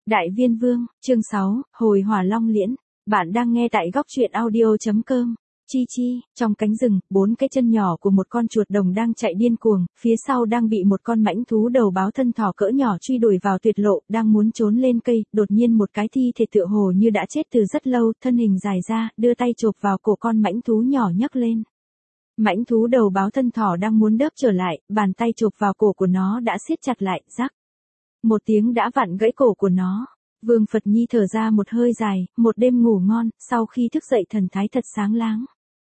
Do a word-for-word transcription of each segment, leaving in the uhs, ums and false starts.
Đại Viên Vương, chương sáu, Hồi Hỏa Long Liễn. Bạn đang nghe tại góc truyện audio chấm com. Chi chi, trong cánh rừng, bốn cái chân nhỏ của một con chuột đồng đang chạy điên cuồng, phía sau đang bị một con mãnh thú đầu báo thân thỏ cỡ nhỏ truy đuổi vào tuyệt lộ, đang muốn trốn lên cây, đột nhiên một cái thi thể tựa hồ như đã chết từ rất lâu, thân hình dài ra, đưa tay chộp vào cổ con mãnh thú nhỏ nhấc lên. Mãnh thú đầu báo thân thỏ đang muốn đớp trở lại, bàn tay chộp vào cổ của nó đã siết chặt lại, rắc. Một tiếng đã vặn gãy cổ của nó. Vương Phật Nhi thở ra một hơi dài, một đêm ngủ ngon, sau khi thức dậy thần thái thật sáng láng.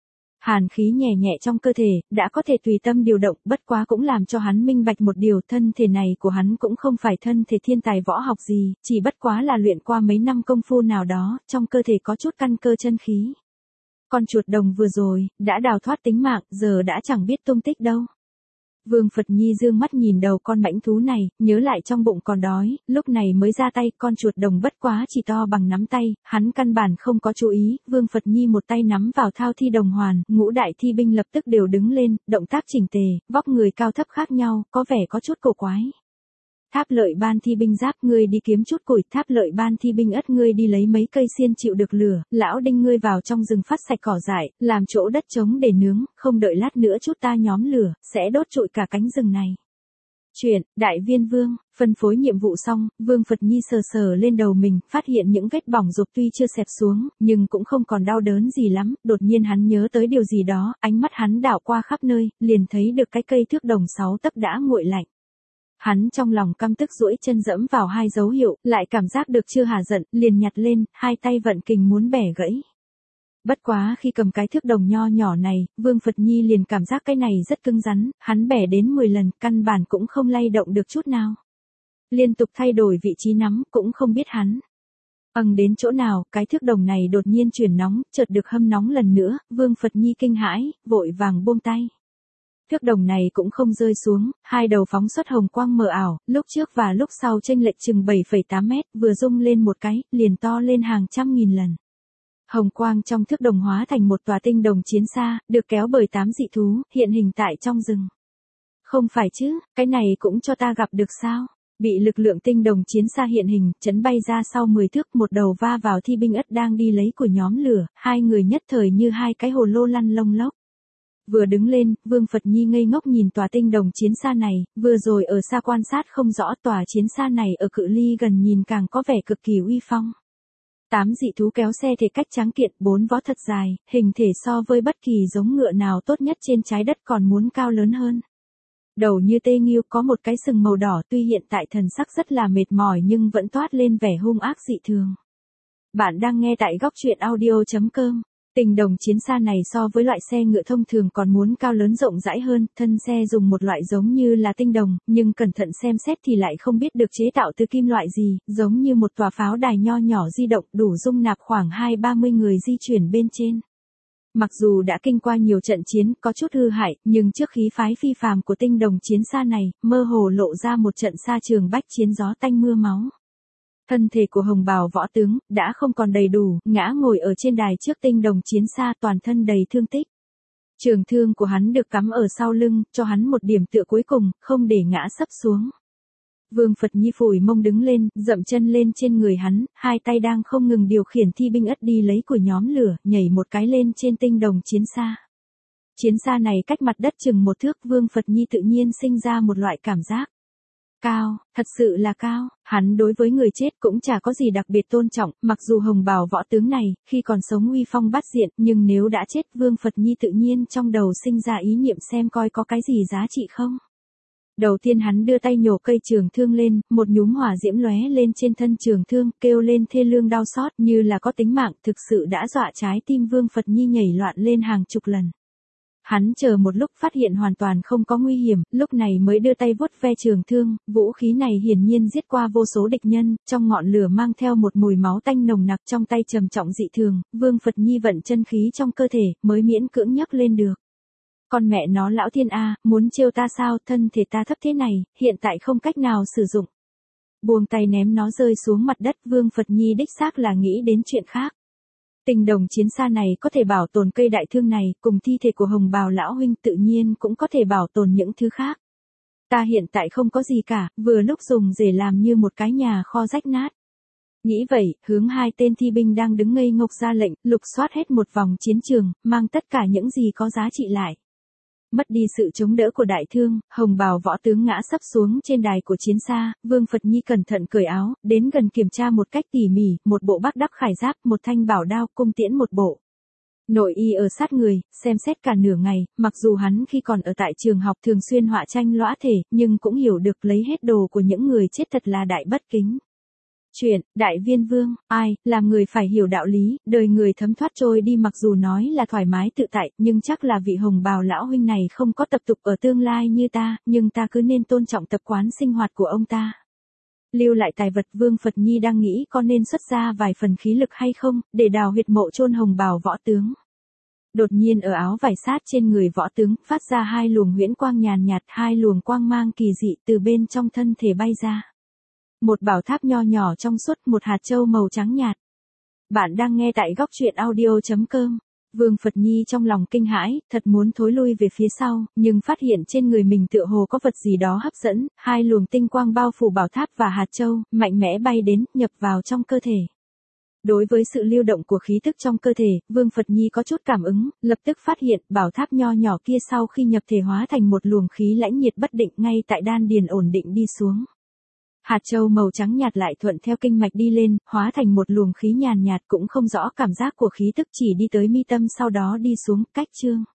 Hàn khí nhẹ nhẹ trong cơ thể, đã có thể tùy tâm điều động, bất quá cũng làm cho hắn minh bạch một điều, thân thể này của hắn cũng không phải thân thể thiên tài võ học gì, chỉ bất quá là luyện qua mấy năm công phu nào đó, trong cơ thể có chút căn cơ chân khí. Con chuột đồng vừa rồi, đã đào thoát tính mạng, giờ đã chẳng biết tung tích đâu. Vương Phật Nhi dương mắt nhìn đầu con mãnh thú này, nhớ lại trong bụng còn đói, lúc này mới ra tay, con chuột đồng bất quá chỉ to bằng nắm tay, hắn căn bản không có chú ý, Vương Phật Nhi một tay nắm vào thao thi đồng hoàn, ngũ đại thi binh lập tức đều đứng lên, động tác chỉnh tề, vóc người cao thấp khác nhau, có vẻ có chút cổ quái. Tháp Lợi Ban thi binh giáp, ngươi đi kiếm chút củi, Tháp Lợi Ban thi binh ất, ngươi đi lấy mấy cây xiên chịu được lửa, Lão Đinh, ngươi vào trong rừng phát sạch cỏ dại, làm chỗ đất trống để nướng, không đợi lát nữa chút ta nhóm lửa, sẽ đốt trụi cả cánh rừng này. Chuyện, Đại Viên Vương, phân phối nhiệm vụ xong, Vương Phật Nhi sờ sờ lên đầu mình, phát hiện những vết bỏng rộp tuy chưa xẹp xuống, nhưng cũng không còn đau đớn gì lắm, đột nhiên hắn nhớ tới điều gì đó, ánh mắt hắn đảo qua khắp nơi, liền thấy được cái cây thước đồng sáu tấc đã nguội lạnh. Hắn trong lòng căm tức duỗi chân dẫm vào hai dấu hiệu, lại cảm giác được chưa hả giận, liền nhặt lên, hai tay vận kình muốn bẻ gãy. Bất quá khi cầm cái thước đồng nho nhỏ này, Vương Phật Nhi liền cảm giác cái này rất cứng rắn, hắn bẻ đến mười lần, căn bản cũng không lay động được chút nào. Liên tục thay đổi vị trí nắm, cũng không biết hắn ầng đến chỗ nào, cái thước đồng này đột nhiên chuyển nóng, chợt được hâm nóng lần nữa, Vương Phật Nhi kinh hãi, vội vàng buông tay. Thước đồng này cũng không rơi xuống, hai đầu phóng xuất hồng quang mờ ảo, lúc trước và lúc sau chênh lệch chừng bảy phẩy tám mét, vừa rung lên một cái, liền to lên hàng trăm nghìn lần. Hồng quang trong thước đồng hóa thành một tòa tinh đồng chiến xa, được kéo bởi tám dị thú, hiện hình tại trong rừng. Không phải chứ, cái này cũng cho ta gặp được sao? Bị lực lượng tinh đồng chiến xa hiện hình, chấn bay ra sau mười thước, một đầu va vào thi binh ất đang đi lấy của nhóm lửa, hai người nhất thời như hai cái hồ lô lăn lông lốc. Vừa đứng lên, Vương Phật Nhi ngây ngốc nhìn tòa tinh đồng chiến xa này, vừa rồi ở xa quan sát không rõ, tòa chiến xa này ở cự ly gần nhìn càng có vẻ cực kỳ uy phong. Tám dị thú kéo xe thể cách tráng kiện, bốn vó thật dài, hình thể so với bất kỳ giống ngựa nào tốt nhất trên trái đất còn muốn cao lớn hơn. Đầu như tê nghiêu, có một cái sừng màu đỏ, tuy hiện tại thần sắc rất là mệt mỏi nhưng vẫn toát lên vẻ hung ác dị thường. Bạn đang nghe tại góc truyện audio chấm com. Tinh đồng chiến xa này so với loại xe ngựa thông thường còn muốn cao lớn rộng rãi hơn, thân xe dùng một loại giống như là tinh đồng, nhưng cẩn thận xem xét thì lại không biết được chế tạo từ kim loại gì, giống như một tòa pháo đài nho nhỏ di động, đủ dung nạp khoảng hai ba mươi người di chuyển bên trên. Mặc dù đã kinh qua nhiều trận chiến, có chút hư hại, nhưng trước khí phái phi phàm của tinh đồng chiến xa này, mơ hồ lộ ra một trận xa trường bách chiến gió tanh mưa máu. Thân thể của hồng bào võ tướng, đã không còn đầy đủ, ngã ngồi ở trên đài trước tinh đồng chiến xa, toàn thân đầy thương tích. Trường thương của hắn được cắm ở sau lưng, cho hắn một điểm tựa cuối cùng, không để ngã sấp xuống. Vương Phật Nhi phủi mông đứng lên, dậm chân lên trên người hắn, hai tay đang không ngừng điều khiển thi binh ất đi lấy của nhóm lửa, nhảy một cái lên trên tinh đồng chiến xa. Chiến xa này cách mặt đất chừng một thước, Vương Phật Nhi tự nhiên sinh ra một loại cảm giác cao, thật sự là cao, hắn đối với người chết cũng chả có gì đặc biệt tôn trọng, mặc dù hồng bào võ tướng này, khi còn sống uy phong bát diện, nhưng nếu đã chết, Vương Phật Nhi tự nhiên trong đầu sinh ra ý niệm xem coi có cái gì giá trị không. Đầu tiên hắn đưa tay nhổ cây trường thương lên, một nhúm hỏa diễm lóe lên trên thân trường thương, kêu lên thê lương đau xót như là có tính mạng, thực sự đã dọa trái tim Vương Phật Nhi nhảy loạn lên hàng chục lần. Hắn chờ một lúc phát hiện hoàn toàn không có nguy hiểm, lúc này mới đưa tay vuốt ve trường thương, vũ khí này hiển nhiên giết qua vô số địch nhân, trong ngọn lửa mang theo một mùi máu tanh nồng nặc, trong tay trầm trọng dị thường, Vương Phật Nhi vận chân khí trong cơ thể, mới miễn cưỡng nhấc lên được. Con mẹ nó lão thiên a, muốn trêu ta sao, thân thể ta thấp thế này, hiện tại không cách nào sử dụng. Buông tay ném nó rơi xuống mặt đất, Vương Phật Nhi đích xác là nghĩ đến chuyện khác. Tinh đồng chiến xa này có thể bảo tồn cây đại thương này, cùng thi thể của hồng bào lão huynh tự nhiên cũng có thể bảo tồn những thứ khác. Ta hiện tại không có gì cả, vừa lúc dùng để làm như một cái nhà kho rách nát. Nghĩ vậy, hướng hai tên thi binh đang đứng ngây ngốc ra lệnh, lục soát hết một vòng chiến trường, mang tất cả những gì có giá trị lại. Mất đi sự chống đỡ của đại thương, hồng bào võ tướng ngã sấp xuống trên đài của chiến xa, Vương Phật Nhi cẩn thận cởi áo, đến gần kiểm tra một cách tỉ mỉ, một bộ Bác Đắc khải giáp, một thanh bảo đao, cung tiễn một bộ. Nội y ở sát người, xem xét cả nửa ngày, mặc dù hắn khi còn ở tại trường học thường xuyên họa tranh lõa thể, nhưng cũng hiểu được lấy hết đồ của những người chết thật là đại bất kính. Chuyện, Đại Viên Vương, ai, làm người phải hiểu đạo lý, đời người thấm thoát trôi đi mặc dù nói là thoải mái tự tại, nhưng chắc là vị hồng bào lão huynh này không có tập tục ở tương lai như ta, nhưng ta cứ nên tôn trọng tập quán sinh hoạt của ông ta. Lưu lại tài vật Vương Phật Nhi đang nghĩ có nên xuất ra vài phần khí lực hay không, để đào huyệt mộ chôn hồng bào võ tướng. Đột nhiên ở áo vải sát trên người võ tướng, phát ra hai luồng huyễn quang nhàn nhạt, hai luồng quang mang kỳ dị từ bên trong thân thể bay ra. Một bảo tháp nho nhỏ trong suốt, một hạt châu màu trắng nhạt. Bạn đang nghe tại góc truyện audio chấm com. Vương Phật Nhi trong lòng kinh hãi, thật muốn thối lui về phía sau, nhưng phát hiện trên người mình tựa hồ có vật gì đó hấp dẫn, hai luồng tinh quang bao phủ bảo tháp và hạt châu, mạnh mẽ bay đến, nhập vào trong cơ thể. Đối với sự lưu động của khí tức trong cơ thể, Vương Phật Nhi có chút cảm ứng, lập tức phát hiện bảo tháp nho nhỏ kia sau khi nhập thể hóa thành một luồng khí lãnh nhiệt bất định ngay tại đan điền ổn định đi xuống. Hạt châu màu trắng nhạt lại thuận theo kinh mạch đi lên, hóa thành một luồng khí nhàn nhạt cũng không rõ cảm giác của khí tức chỉ đi tới mi tâm sau đó đi xuống, cách chương.